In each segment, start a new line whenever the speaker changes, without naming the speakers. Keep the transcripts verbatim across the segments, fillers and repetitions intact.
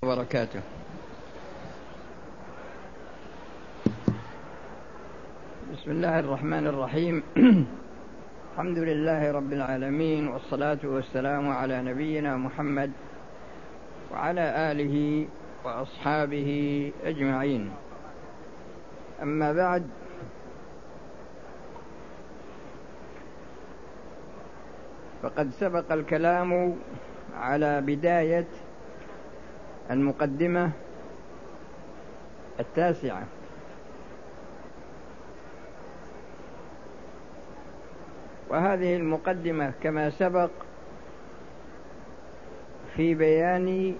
وبركاته. بسم الله الرحمن الرحيم. الحمد لله رب العالمين، والصلاة والسلام على نبينا محمد وعلى آله وأصحابه أجمعين. أما بعد، فقد سبق الكلام على بداية المقدمة التاسعة، وهذه المقدمة كما سبق في بيان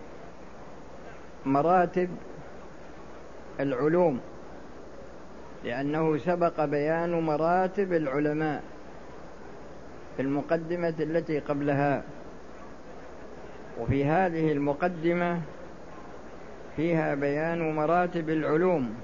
مراتب العلوم، لأنه سبق بيان مراتب العلماء في المقدمة التي قبلها، وفي هذه المقدمة فيها بيان مراتب العلوم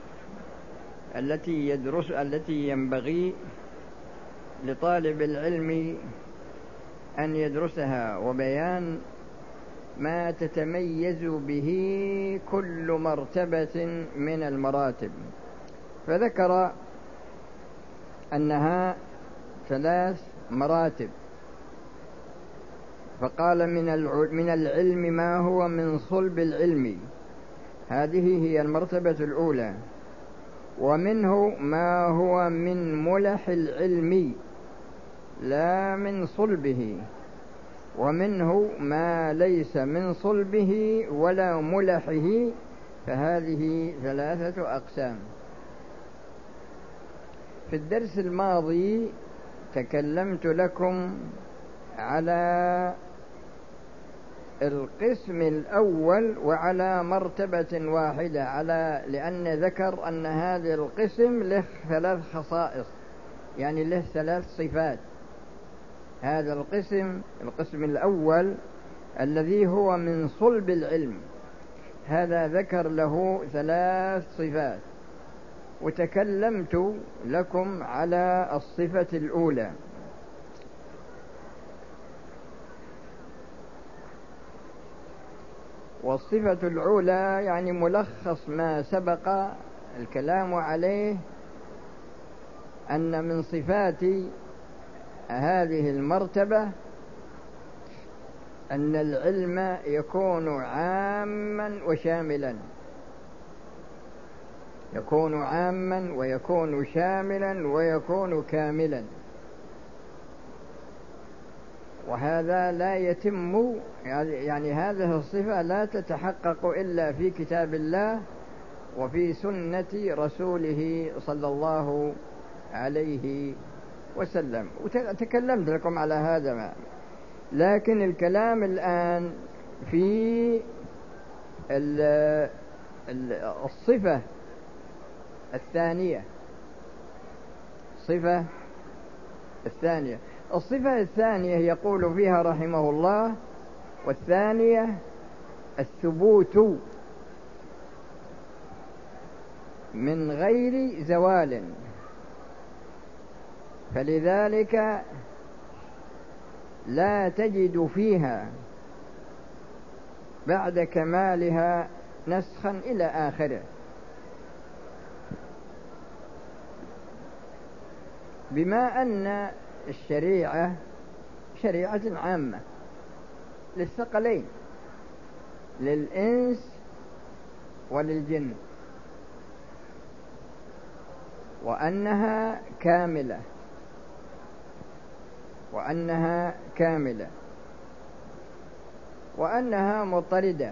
التي يدرس التي ينبغي لطالب العلم أن يدرسها، وبيان ما تتميز به كل مرتبة من المراتب. فذكر أنها ثلاث مراتب، فقال من العلم ما هو من صلب العلم، هذه هي المرتبة الأولى، ومنه ما هو من ملح العلم لا من صلبه، ومنه ما ليس من صلبه ولا ملحه، فهذه ثلاثة أقسام. في الدرس الماضي تكلمت لكم على القسم الأول وعلى مرتبة واحدة، على لأن ذكر أن هذا القسم له ثلاث خصائص، يعني له ثلاث صفات. هذا القسم القسم الأول الذي هو من صلب العلم، هذا ذكر له ثلاث صفات، وتكلمت لكم على الصفة الأولى. والصفة الأولى يعني ملخص ما سبق الكلام عليه، أن من صفات هذه المرتبة أن العلم يكون عاما وشاملا، يكون عاما ويكون شاملا ويكون كاملا، وهذا لا يتم، يعني هذه الصفة لا تتحقق إلا في كتاب الله وفي سنة رسوله صلى الله عليه وسلم، وتكلمت لكم على هذا. لكن الكلام الآن في الصفة الثانية. الصفة الثانية الصفة الثانية يقول فيها رحمه الله: والثانية الثبوت من غير زوال، فلذلك لا تجد فيها بعد كمالها نسخا إلى آخره، بما أن الشريعة شريعة عامة للثقلين، للإنس وللجن، وأنها كاملة وأنها كاملة وأنها مضطردة.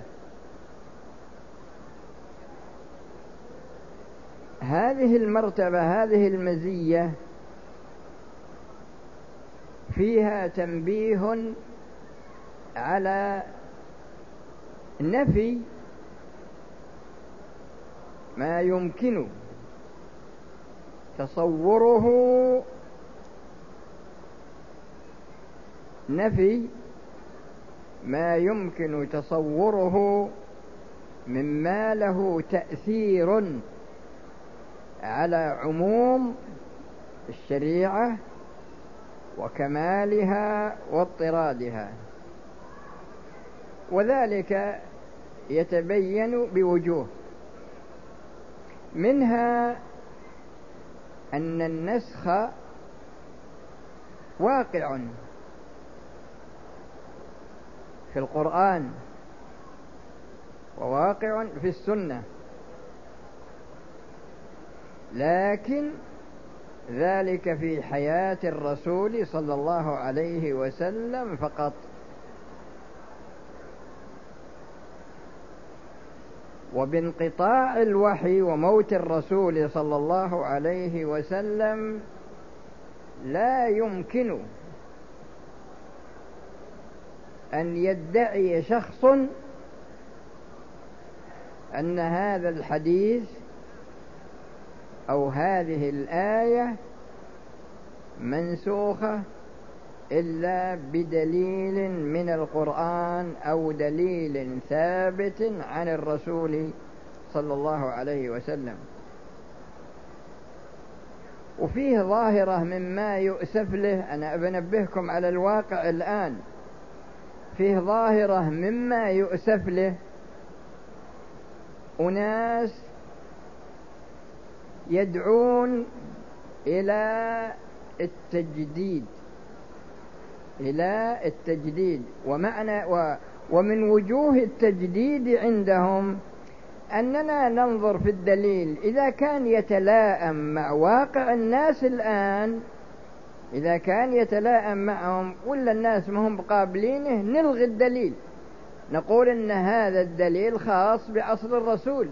هذه المرتبة، هذه المزية فيها تنبيه على نفي ما يمكن تصوره نفي ما يمكن تصوره مما له تأثير على عموم الشريعة وكمالها واضطرادها، وذلك يتبين بوجوه، منها أن النسخ واقع في القرآن وواقع في السنة، لكن ذلك في حياة الرسول صلى الله عليه وسلم فقط. وبانقطاع الوحي وموت الرسول صلى الله عليه وسلم لا يمكن أن يدعي شخص أن هذا الحديث أو هذه الآية منسوخة إلا بدليل من القرآن أو دليل ثابت عن الرسول صلى الله عليه وسلم. وفيه ظاهرة مما يؤسف له، أنا أبنبهكم على الواقع الآن، فيه ظاهرة مما يؤسف له أناس يدعون إلى التجديد إلى التجديد ومعنى و ومن وجوه التجديد عندهم أننا ننظر في الدليل إذا كان يتلائم مع واقع الناس الآن، إذا كان يتلائم معهم ولا الناس مهم قابلينه نلغي الدليل، نقول إن هذا الدليل خاص بعصر الرسول،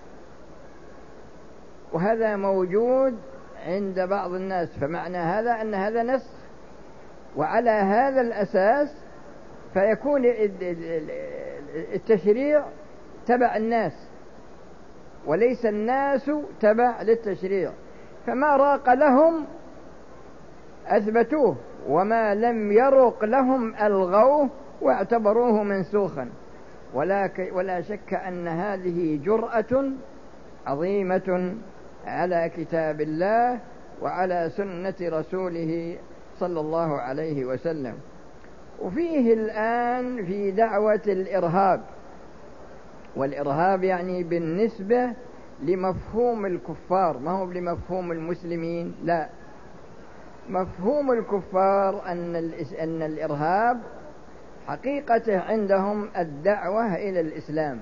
وهذا موجود عند بعض الناس، فمعنى هذا أن هذا نسخ، وعلى هذا الأساس فيكون التشريع تبع الناس وليس الناس تبع للتشريع، فما راق لهم أثبتوه وما لم يرق لهم ألغوه واعتبروه منسوخا. ولا شك أن هذه جرأة عظيمة على كتاب الله وعلى سنة رسوله صلى الله عليه وسلم. وفيه الآن في دعوة الإرهاب، والإرهاب يعني بالنسبة لمفهوم الكفار، ما هو لمفهوم المسلمين، لا، مفهوم الكفار أن أن الإرهاب حقيقته عندهم الدعوة إلى الإسلام،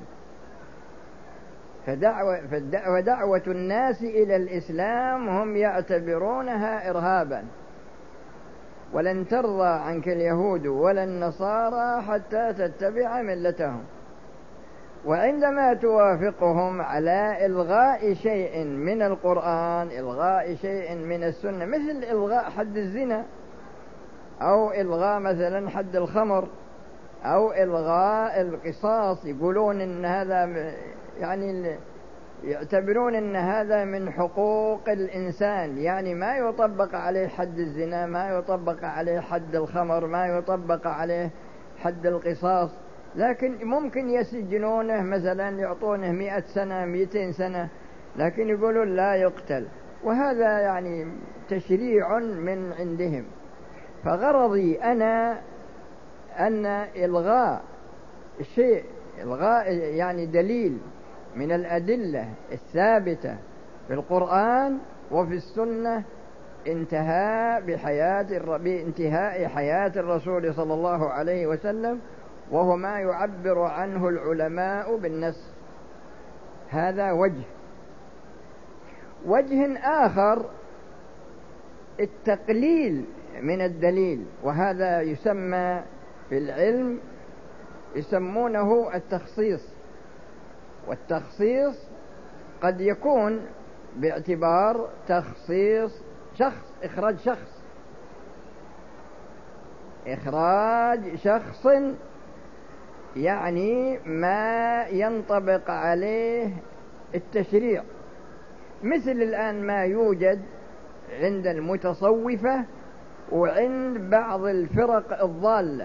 فدعوة, فدعوة دعوة الناس إلى الإسلام هم يعتبرونها إرهابا. ولن ترضى عنك اليهود ولا النصارى حتى تتبع ملتهم. وعندما توافقهم على إلغاء شيء من القرآن، إلغاء شيء من السنة، مثل إلغاء حد الزنا أو إلغاء مثلا حد الخمر أو إلغاء القصاص، يقولون إن هذا يعني يعتبرون إن هذا من حقوق الإنسان، يعني ما يطبق عليه حد الزنا، ما يطبق عليه حد الخمر، ما يطبق عليه حد القصاص، لكن ممكن يسجنونه مثلا، يعطونه مئة سنة مئتين سنة، لكن يقولون لا يقتل، وهذا يعني تشريع من عندهم. فغرضي أنا أن إلغاء شيء، إلغاء يعني دليل من الأدلة الثابتة في القرآن وفي السنة انتهاء بحياة بانتهاء حياة الرسول صلى الله عليه وسلم، وهو ما يعبر عنه العلماء بالنسخ. هذا وجه. وجه آخر التقليل من الدليل، وهذا يسمى في العلم يسمونه التخصيص. والتخصيص قد يكون باعتبار تخصيص شخص، إخراج شخص إخراج شخص يعني ما ينطبق عليه التشريع، مثل الآن ما يوجد عند المتصوفة وعند بعض الفرق الضالة،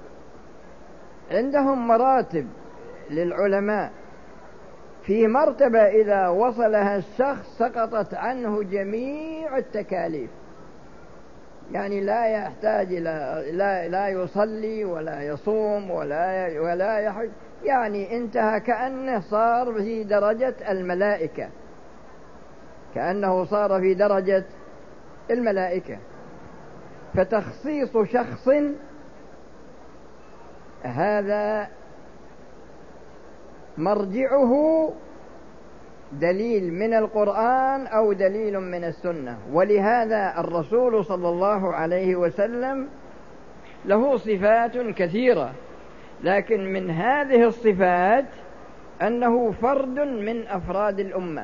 عندهم مراتب للعلماء، في مرتبة إذا وصلها الشخص سقطت عنه جميع التكاليف، يعني لا يحتاج إلى لا, لا يصلي ولا يصوم ولا ولا يحج، يعني انتهى كأنه صار في درجة الملائكة، كأنه صار في درجة الملائكة. فتخصيص شخص هذا مرجعه دليل من القرآن أو دليل من السنة. ولهذا الرسول صلى الله عليه وسلم له صفات كثيرة، لكن من هذه الصفات أنه فرد من أفراد الأمة،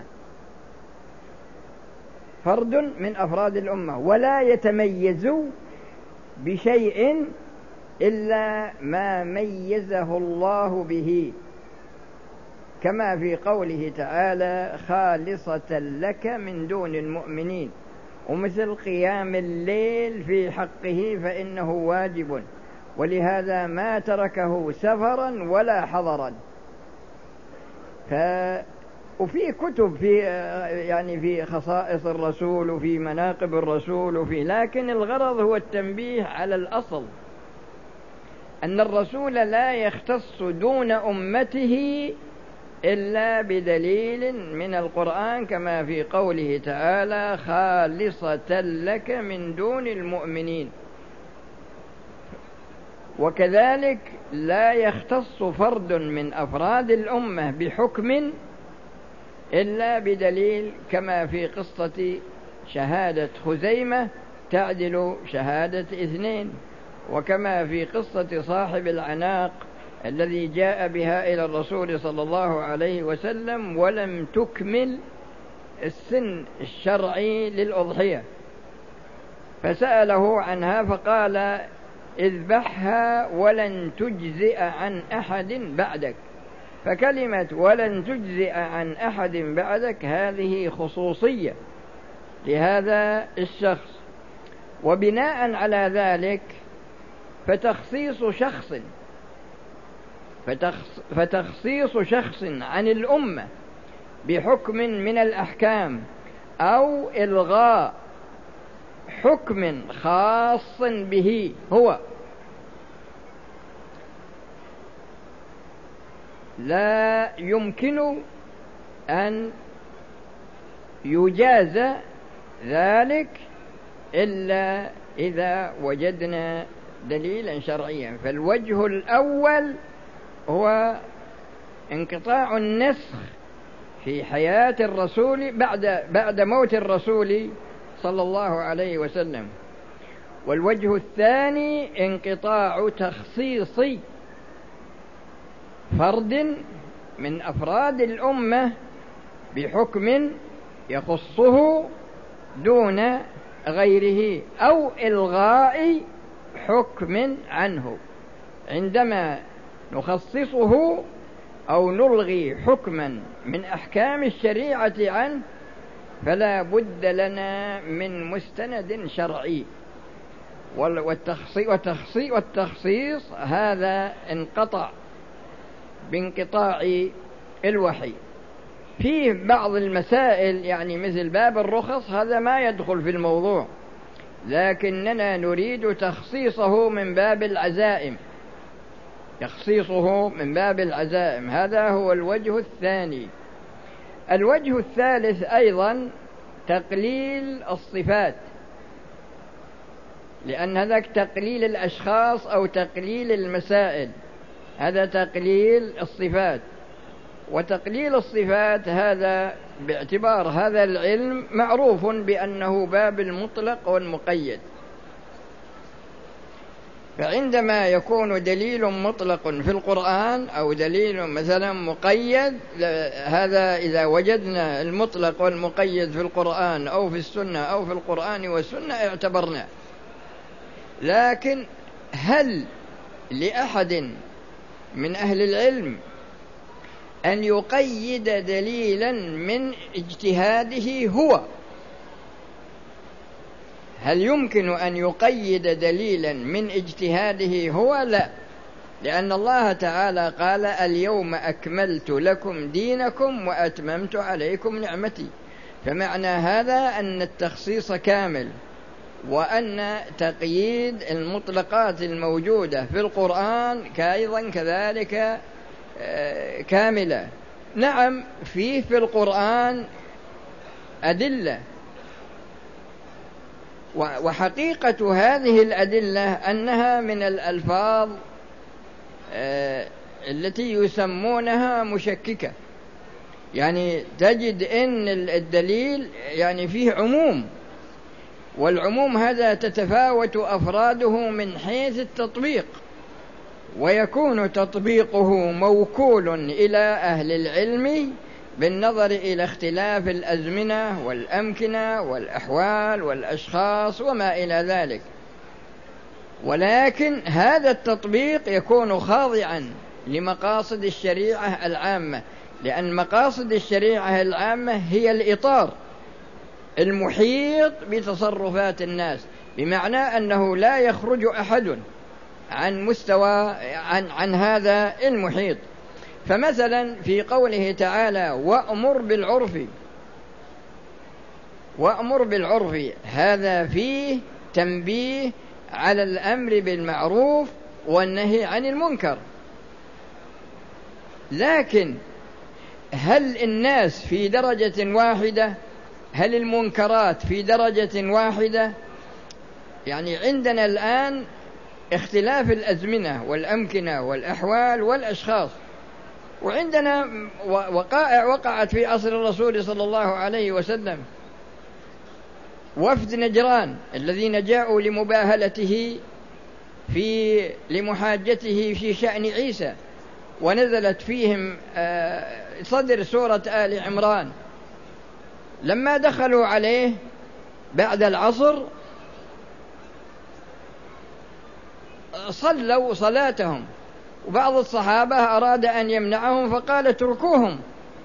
فرد من أفراد الأمة، ولا يتميز بشيء إلا ما ميزه الله به، كما في قوله تعالى خالصة لك من دون المؤمنين، ومثل قيام الليل في حقه فإنه واجب، ولهذا ما تركه سفرا ولا حضرا. ف... وفي كتب في يعني في خصائص الرسول وفي مناقب الرسول وفي، لكن الغرض هو التنبيه على الأصل أن الرسول لا يختص دون أمته إلا بدليل من القرآن، كما في قوله تعالى خالصة لك من دون المؤمنين. وكذلك لا يختص فرد من أفراد الأمة بحكم إلا بدليل، كما في قصة شهادة خزيمة تعدل شهادة اثنين، وكما في قصة صاحب العناق الذي جاء بها إلى الرسول صلى الله عليه وسلم ولم تكمل السن الشرعي للأضحية، فسأله عنها فقال اذبحها ولن تجزئ عن أحد بعدك. فكلمة ولن تجزئ عن أحد بعدك هذه خصوصية لهذا الشخص. وبناء على ذلك فتخصيص شخص فتخصيص شخص عن الأمة بحكم من الأحكام أو إلغاء حكم خاص به هو لا يمكن أن يجاز ذلك إلا إذا وجدنا دليلا شرعيا. فالوجه الأول هو انقطاع النسخ في حياة الرسول بعد بعد موت الرسول صلى الله عليه وسلم. والوجه الثاني انقطاع تخصيص فرد من أفراد الأمة بحكم يخصه دون غيره أو إلغاء حكم عنه. عندما نخصصه أو نلغي حكما من أحكام الشريعة عنه فلا بد لنا من مستند شرعي. والتخصيص, والتخصيص هذا انقطع بانقطاع الوحي. فيه بعض المسائل يعني مثل باب الرخص هذا ما يدخل في الموضوع، لكننا نريد تخصيصه من باب العزائم، تخصيصه من باب العزائم. هذا هو الوجه الثاني. الوجه الثالث أيضا تقليل الصفات، لأن هذاك تقليل الأشخاص أو تقليل المسائل، هذا تقليل الصفات. وتقليل الصفات هذا باعتبار هذا العلم معروف بأنه باب المطلق والمقيد. فعندما يكون دليل مطلق في القرآن أو دليل مثلا مقيد، هذا إذا وجدنا المطلق والمقيد في القرآن أو في السنة أو في القرآن والسنة اعتبرنا. لكن هل لأحد من أهل العلم أن يقيد دليلا من اجتهاده هو؟ هل يمكن أن يقيد دليلا من اجتهاده هو؟ لا، لأن الله تعالى قال اليوم أكملت لكم دينكم وأتممت عليكم نعمتي. فمعنى هذا أن التخصيص كامل، وأن تقييد المطلقات الموجودة في القرآن كأيضا كذلك كاملة. نعم، فيه في القرآن أدلة، وحقيقة هذه الأدلة أنها من الألفاظ التي يسمونها مشككة، يعني تجد أن الدليل يعني فيه عموم، والعموم هذا تتفاوت أفراده من حيث التطبيق، ويكون تطبيقه موكول إلى أهل العلم بالنظر إلى اختلاف الأزمنة والأمكنة والأحوال والأشخاص وما إلى ذلك. ولكن هذا التطبيق يكون خاضعا لمقاصد الشريعة العامة، لأن مقاصد الشريعة العامة هي الإطار المحيط بتصرفات الناس، بمعنى أنه لا يخرج أحد عن مستوى عن, عن هذا المحيط. فمثلا في قوله تعالى وأمر بالعرف، وأمر بالعرف هذا فيه تنبيه على الأمر بالمعروف والنهي عن المنكر. لكن هل الناس في درجة واحدة؟ هل المنكرات في درجة واحدة؟ يعني عندنا الآن اختلاف الأزمنة والأمكنة والأحوال والأشخاص، وعندنا وقائع وقعت في عصر الرسول صلى الله عليه وسلم. وفد نجران الذين جاءوا لمباهلته في لمحاجته في شأن عيسى، ونزلت فيهم صدر سورة آل عمران، لما دخلوا عليه بعد العصر صلوا صلاتهم، وبعض الصحابة أراد أن يمنعهم فقال اتركوهم،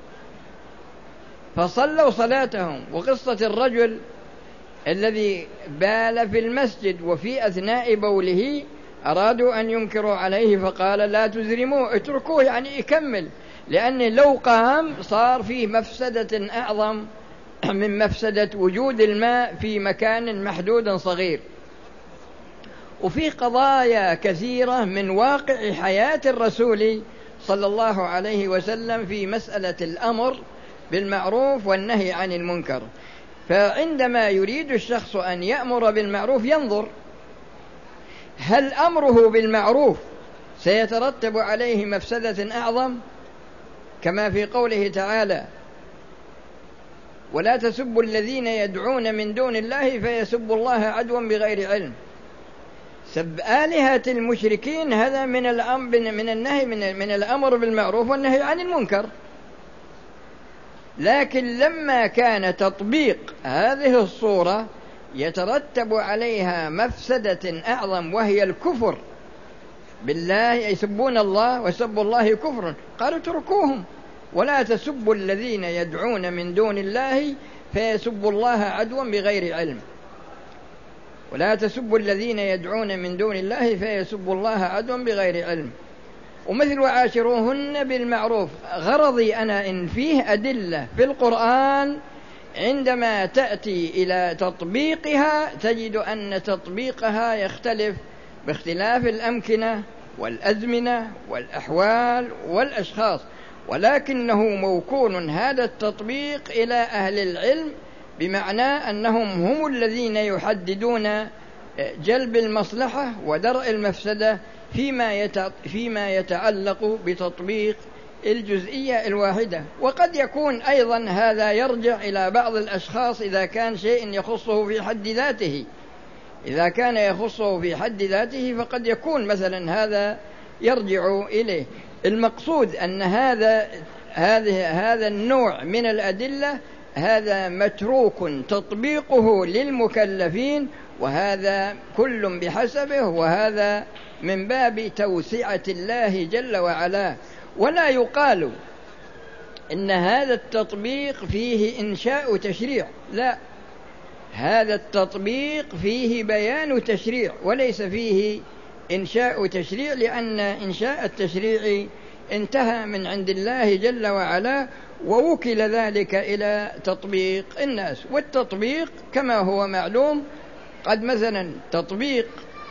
فصلوا صلاتهم. وقصة الرجل الذي بال في المسجد وفي أثناء بوله أرادوا أن ينكروا عليه فقال لا تزرموه، اتركوه يعني يكمل، لأن لو قام صار فيه مفسدة أعظم من مفسدة وجود الماء في مكان محدود صغير. وفي قضايا كثيرة من واقع حياة الرسول صلى الله عليه وسلم في مسألة الأمر بالمعروف والنهي عن المنكر. فعندما يريد الشخص أن يأمر بالمعروف ينظر هل أمره بالمعروف سيترتب عليه مفسدة أعظم، كما في قوله تعالى ولا تسبوا الذين يدعون من دون الله فيسبوا الله عدوا بغير علم. سب آلهة المشركين هذا من الأمر من النهي من, من الأمر بالمعروف والنهي عن المنكر. لكن لما كان تطبيق هذه الصورة يترتب عليها مفسدة أعظم وهي الكفر بالله، يسبون الله وسب الله كفر، قالوا اتركوهم ولا تسبوا الذين يدعون من دون الله فيسبوا الله عدوا بغير علم. ولا تسبوا الذين يدعون من دون الله فيسبوا الله عدوا بغير علم. ومثل وعاشروهن بالمعروف، غرضي أنا إن فيه أدلة في القرآن عندما تأتي إلى تطبيقها تجد أن تطبيقها يختلف باختلاف الأمكنة والأزمنة والأحوال والأشخاص، ولكنه موكول هذا التطبيق إلى أهل العلم، بمعنى أنهم هم الذين يحددون جلب المصلحة ودرء المفسدة فيما فيما يتعلق بتطبيق الجزئية الواحدة. وقد يكون أيضا هذا يرجع إلى بعض الأشخاص إذا كان شيء يخصه في حد ذاته، إذا كان يخصه في حد ذاته فقد يكون مثلا هذا يرجع إليه. المقصود أن هذا هذه هذا النوع من الأدلة هذا متروك تطبيقه للمكلفين، وهذا كل بحسبه، وهذا من باب توسعة الله جل وعلا. ولا يقال إن هذا التطبيق فيه إنشاء تشريع، لا، هذا التطبيق فيه بيان تشريع وليس فيه إنشاء تشريع، لأن إنشاء التشريع انتهى من عند الله جل وعلا، ووكل ذلك إلى تطبيق الناس. والتطبيق كما هو معلوم قد مثلا تطبيق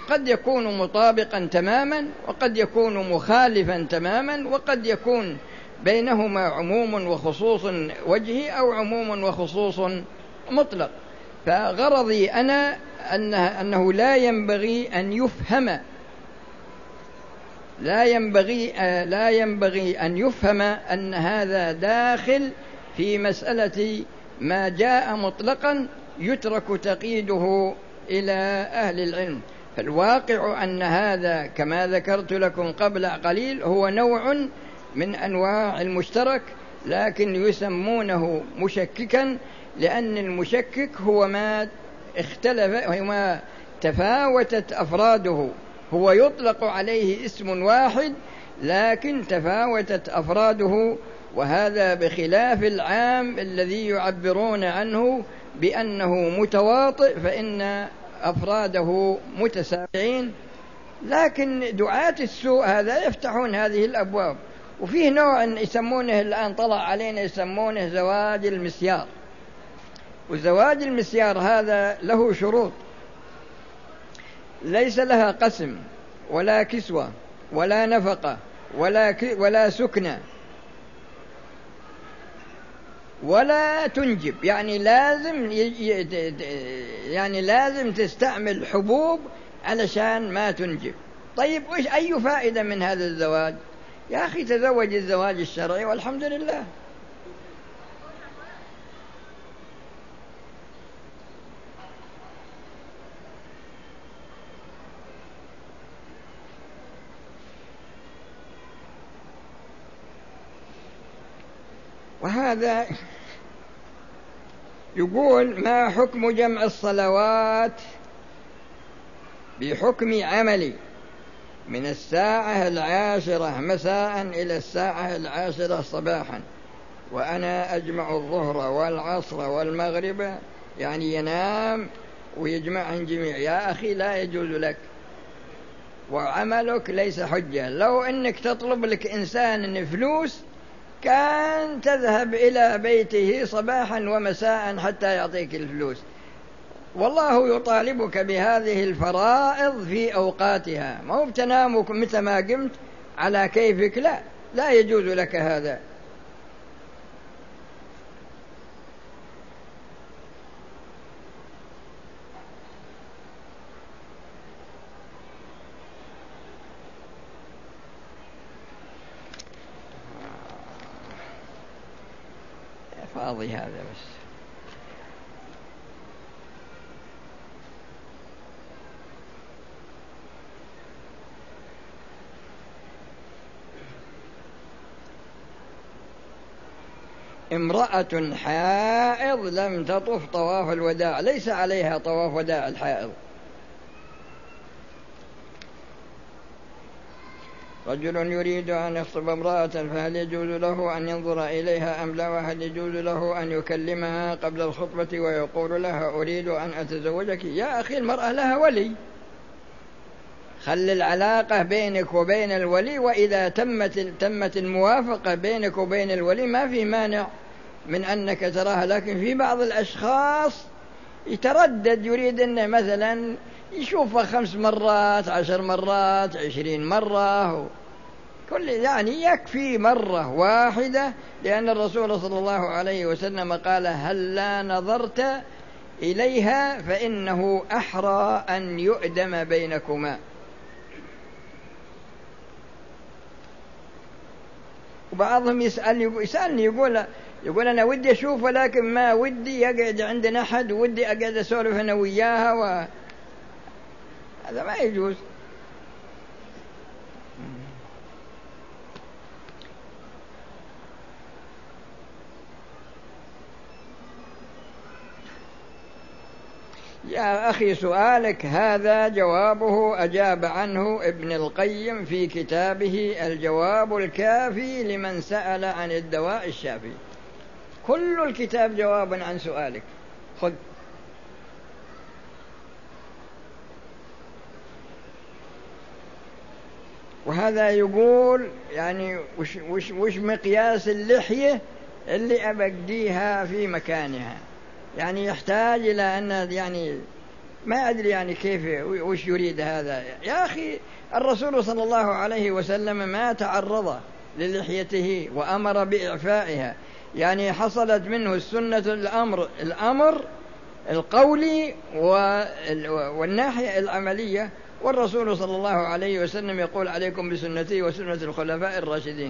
قد يكون مطابقا تماما وقد يكون مخالفا تماما وقد يكون بينهما عموم وخصوص وجهي أو عموم وخصوص مطلق. فغرضي أنا أنه, أنه لا ينبغي أن يفهم لا ينبغي لا ينبغي أن يفهم أن هذا داخل في مسألة ما جاء مطلقا يترك تقييده إلى أهل العلم. فالواقع أن هذا كما ذكرت لكم قبل قليل هو نوع من أنواع المشترك، لكن يسمونه مشككا لأن المشكك هو ما اختلف وما تفاوتت أفراده. هو يطلق عليه اسم واحد لكن تفاوتت أفراده، وهذا بخلاف العام الذي يعبرون عنه بأنه متواطئ فإن أفراده متساويين. لكن دعاة السوء هذا يفتحون هذه الأبواب. وفيه نوع يسمونه الآن طلع علينا يسمونه زواج المسيار. وزواج المسيار هذا له شروط، ليس لها قسم ولا كسوة ولا نفقة ولا ولا سكنة ولا تنجب، يعني لازم يعني لازم تستعمل حبوب علشان ما تنجب. طيب وإيش أي فائدة من هذا الزواج؟ يا أخي تزوج الزواج الشرعي والحمد لله. وهذا يقول: ما حكم جمع الصلوات بحكم عملي من الساعة العاشرة مساء إلى الساعة العاشرة صباحا، وأنا أجمع الظهر والعصر والمغرب، يعني ينام ويجمعهم جميع. يا أخي لا يجوز لك، وعملك ليس حجة. لو أنك تطلب لك إنسان فلوس كان تذهب إلى بيته صباحا ومساء حتى يعطيك الفلوس. والله يطالبك بهذه الفرائض في أوقاتها، ما هو بتنامك متى ما قمت على كيفك، لا لا يجوز لك هذا. فاضي هذا بس. امرأة حائض لم تطف طواف الوداع، ليس عليها طواف وداع الحائض. رجل يريد أن يخطب امرأة فهل يجوز له أن ينظر إليها أم لا؟ وهل يجوز له أن يكلمها قبل الخطبة ويقول لها أريد أن أتزوجك؟ يا أخي المرأة لها ولي، خل العلاقة بينك وبين الولي، وإذا تمت تمت الموافقة بينك وبين الولي ما في مانع من أنك تراها. لكن في بعض الأشخاص يتردد، يريد أنه مثلا يشوفها خمس مرات عشر مرات عشرين مرة، كل يعني يكفي مرة واحدة، لأن الرسول صلى الله عليه وسلم قال: هل لا نظرت إليها فإنه أحرى أن يؤدم بينكما. وبعضهم يسأل يسألني يقول يقول أنا ودي أشوف ولكن ما ودي يقعد عندنا أحد، ودي أقعد أسولف أنا وياها، و... هذا ما يجوز. يا أخي سؤالك هذا جوابه أجاب عنه ابن القيم في كتابه الجواب الكافي لمن سأل عن الدواء الشافي. كل الكتاب جواب عن سؤالك، خذ. وهذا يقول يعني وش, وش, وش مقياس اللحية اللي أبقيها في مكانها؟ يعني يحتاج إلى أن يعني ما أدري يعني كيف وش يريد هذا يا أخي. الرسول صلى الله عليه وسلم ما تعرض للحيته وأمر بإعفائها، يعني حصلت منه السنة الأمر الأمر القولي والناحية العملية، والرسول صلى الله عليه وسلم يقول عليكم بسنتي وسنة الخلفاء الراشدين.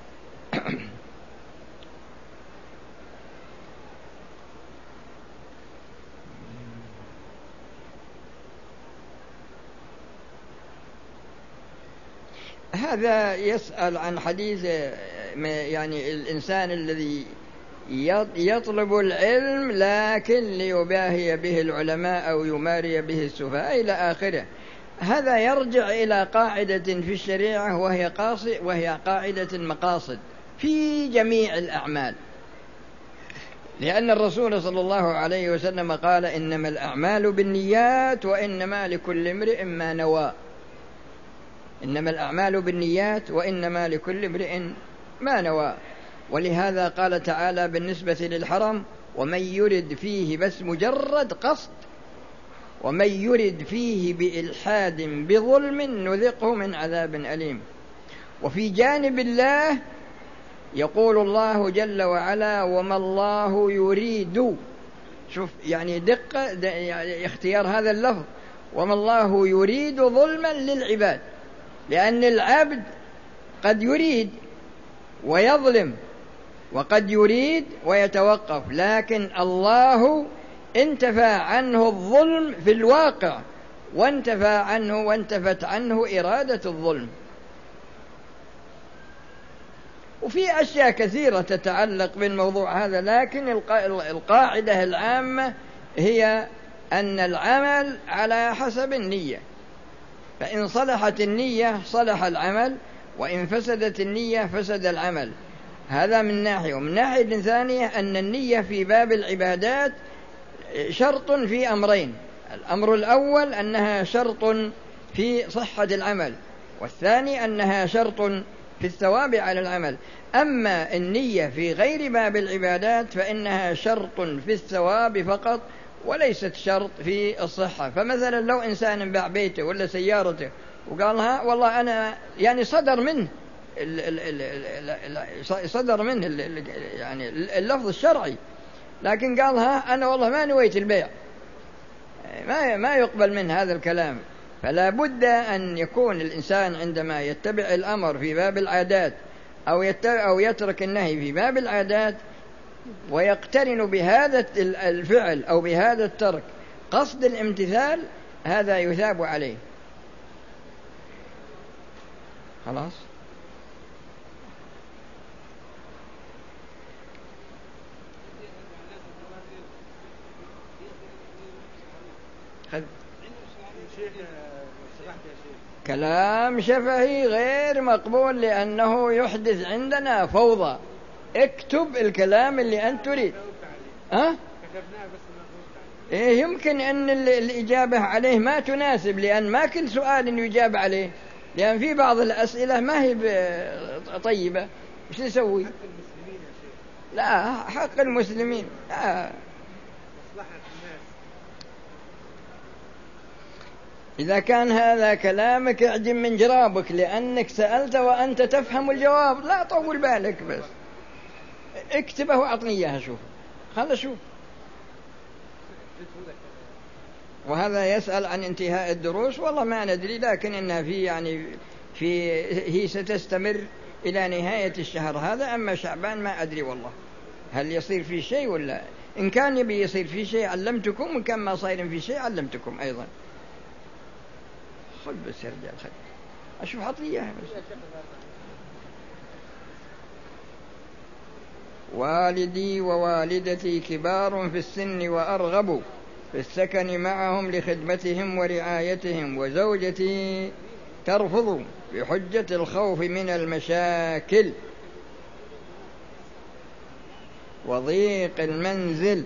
هذا يسأل عن حديث يعني الإنسان الذي يطلب العلم لكن ليباهي به العلماء أو يماري به السفهاء إلى آخره. هذا يرجع إلى قاعدة في الشريعة وهي قاصد وهي قاعدة المقاصد في جميع الأعمال، لأن الرسول صلى الله عليه وسلم قال إنما الأعمال بالنيات وإنما لكل امرئ ما نوى. إنما الأعمال بالنيات وإنما لكل امرئ ما نوى. ولهذا قال تعالى بالنسبة للحرم ومن يرد فيه بس مجرد قصد ومن يرد فيه بإلحاد بظلم نذقه من عذاب أليم. وفي جانب الله يقول الله جل وعلا وما الله يريد، شوف يعني دقة يعني اختيار هذا اللفظ، وما الله يريد ظلما للعباد، لأن العبد قد يريد ويظلم وقد يريد ويتوقف، لكن الله انتفى عنه الظلم في الواقع وانتفى عنه وانتفت عنه إرادة الظلم. وفي أشياء كثيرة تتعلق بالموضوع هذا، لكن القاعدة العامة هي أن العمل على حسب النية، فإن صلحت النية صلح العمل، وإن فسدت النية فسد العمل. هذا من ناحية. ومن ناحية ثانية أن النية في باب العبادات شرط في أمرين: الأمر الأول أنها شرط في صحة العمل، والثاني أنها شرط في الثواب على العمل. أما النية في غير باب العبادات فإنها شرط في الثواب فقط وليست شرط في الصحة. فمثلا لو إنسان باع بيته ولا سيارته وقال ها والله أنا يعني صدر منه صدر منه يعني اللفظ الشرعي، لكن قال ها أنا والله ما نويت البيع، ما ما يقبل من هذا الكلام. فلا بد أن يكون الإنسان عندما يتبع الأمر في باب العادات أو أو يترك النهي في باب العادات ويقترن بهذا الفعل أو بهذا الترك قصد الامتثال، هذا يثاب عليه. خلاص. كلام شفهي غير مقبول لأنه يحدث عندنا فوضى. اكتب الكلام اللي أنت تريد. أه؟ إيه يمكن أن الإجابة عليه ما تناسب، لأن ما كل سؤال يجاب عليه، لأن في بعض الأسئلة ما هي طيبة. إيش نسوي؟ لا، حق المسلمين. لا. إذا كان هذا كلامك اعجم من جرابك لأنك سألت وأنت تفهم الجواب، لا طول بالك، بس اكتبه وأعطني إياها شوف. خلنا شوف. وهذا يسأل عن انتهاء الدروس، والله ما ندري، لكن إنها في يعني في هي ستستمر إلى نهاية الشهر هذا. أما شعبان ما أدري والله هل يصير في شيء ولا، إن كان يبي يصير في شيء علمتكم، وإن كان ما صاير في شيء علمتكم أيضا. خذ بس يا رجال، خذ أشوف حط لي إياها بس. والدي ووالدتي كبار في السن وأرغب في السكن معهم لخدمتهم ورعايتهم، وزوجتي ترفض بحجة الخوف من المشاكل وضيق المنزل.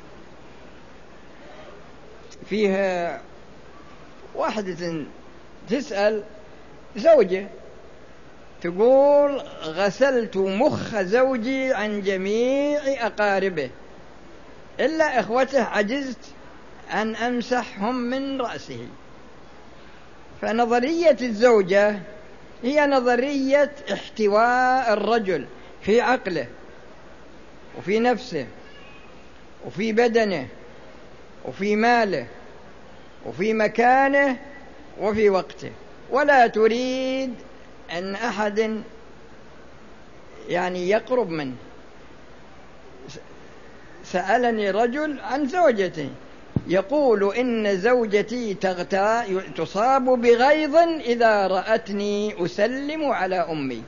فيها واحدة تسأل زوجة تقول غسلت مخ زوجي عن جميع أقاربه إلا إخوته، عجزت أن أمسحهم من رأسه. فنظرية الزوجة هي نظرية احتواء الرجل في عقله وفي نفسه وفي بدنه وفي ماله وفي مكانه وفي وقته، ولا تريد أن أحد يعني يقرب منه. سألني رجل عن زوجته يقول إن زوجتي تصاب بغيظ إذا رأتني أسلم على أمي.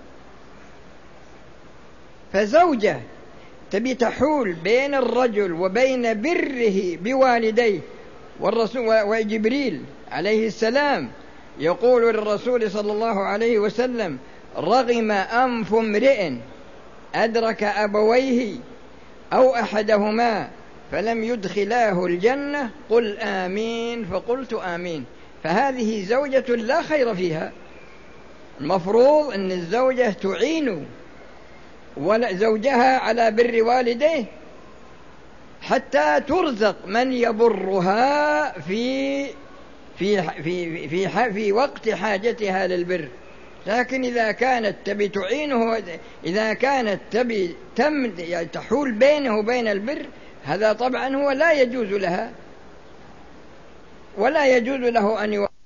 فزوجة تبي تحول بين الرجل وبين بره بوالديه، والرسول وجبريل عليه السلام يقول للرسول صلى الله عليه وسلم: رغم أنف امرئ أدرك أبويه أو أحدهما فلم يدخلاه الجنة قل آمين، فقلت آمين. فهذه زوجة لا خير فيها. المفروض أن الزوجة تعين زوجها على بر والديه حتى ترزق من يبرها في في في في, في وقت حاجتها للبر. لكن إذا كانت تبي تعينه، إذا كانت تبي تم يعني تحول بينه وبين البر، هذا طبعا هو لا يجوز لها ولا يجوز له أن يوقف.